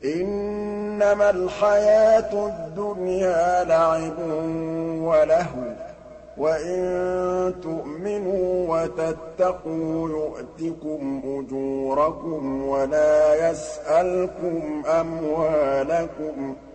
إِنَّمَا الْحَيَاةُ الدُّنْيَا لَعِبٌ وَلَهْوٌ ۖ وَإِن تُؤْمِنُوا وَتَتَّقُوا يُؤْتِكُمْ أُجُورَكُمْ وَلَا يَسْأَلْكُمْ أَمْوَالَكُمْ